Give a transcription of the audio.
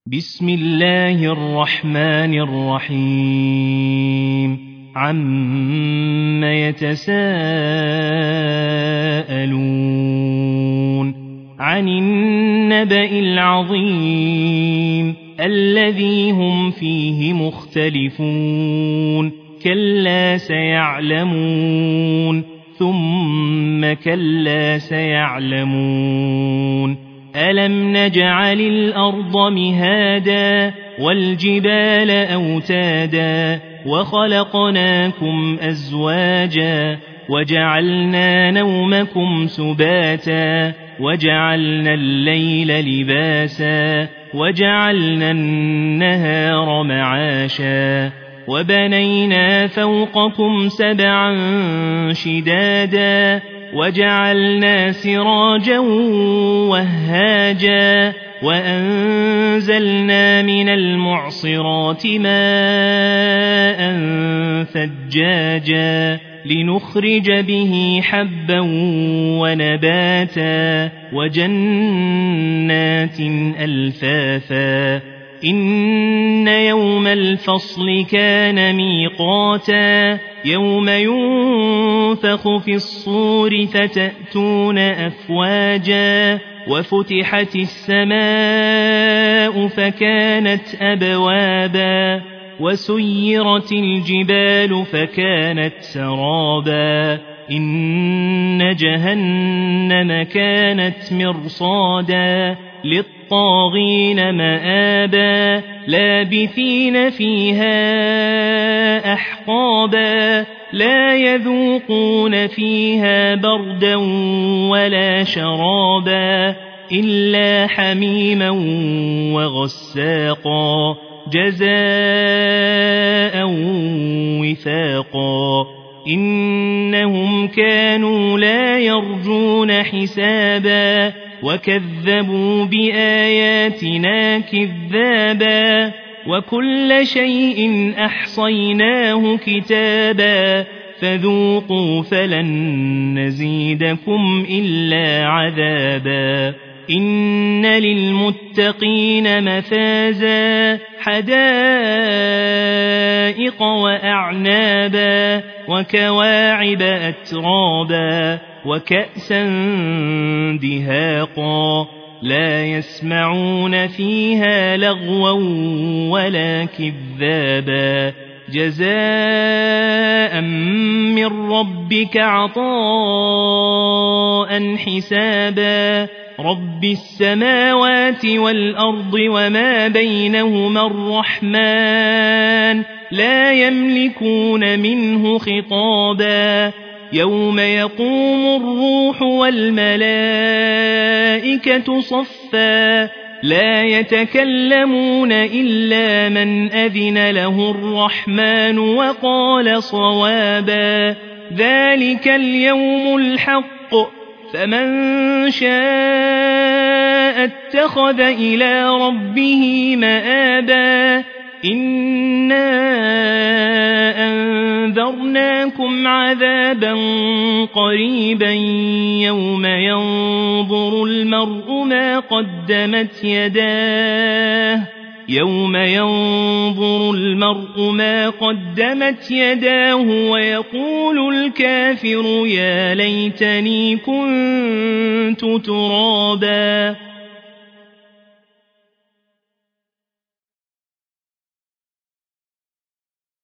بسم الله الرحمن الرحيم عم يتساءلون عن النبأ العظيم الذي هم فيه مختلفون كلا سيعلمون ثم كلا سيعلمون ألم نجعل الأرض مهادا والجبال أوتادا وخلقناكم أزواجا وجعلنا نومكم سباتا وجعلنا الليل لباسا وجعلنا النهار معاشا وبنينا فوقكم سبعا شدادا وجعلنا سراجا وهاجا وأنزلنا من المعصرات ماء ثجاجا لنخرج به حبا ونباتا وجنات ألفافا إن يوم الفصل كان ميقاتا يوم ينفخ في الصور فتأتون أفواجا وفتحت السماء فكانت أبوابا وسيرت الجبال فكانت سرابا إن جهنم كانت مرصادا للطاغين مآبا لابثين فيها أحقابا لا يذوقون فيها بردا ولا شرابا إلا حميما وغساقا جزاء وفاقا إنهم كانوا لا يرجون حسابا وكذبوا بآياتنا كذابا وكل شيء أحصيناه كتابا فذوقوا فلن نزيدكم إلا عذابا إن للمتقين مفازا حدائق وأعنابا وكواعب أترابا وكأسا دهاقا لا يسمعون فيها لغوا ولا كذابا جزاء من ربك عطاء حسابا رب السماوات والأرض وما بينهما الرحمن لا يملكون منه خطابا يوم يقوم الروح والملائكة صفا لا يتكلمون إلا من أذن له الرحمن وقال صوابا ذلك اليوم الحق فمن شاء اتخذ إلى ربه مآبا إنا أنذرناكم عذابا قريبا يوم ينظر المرء ما قدمت يداه ويقول الكافر يا ليتني كنت ترابا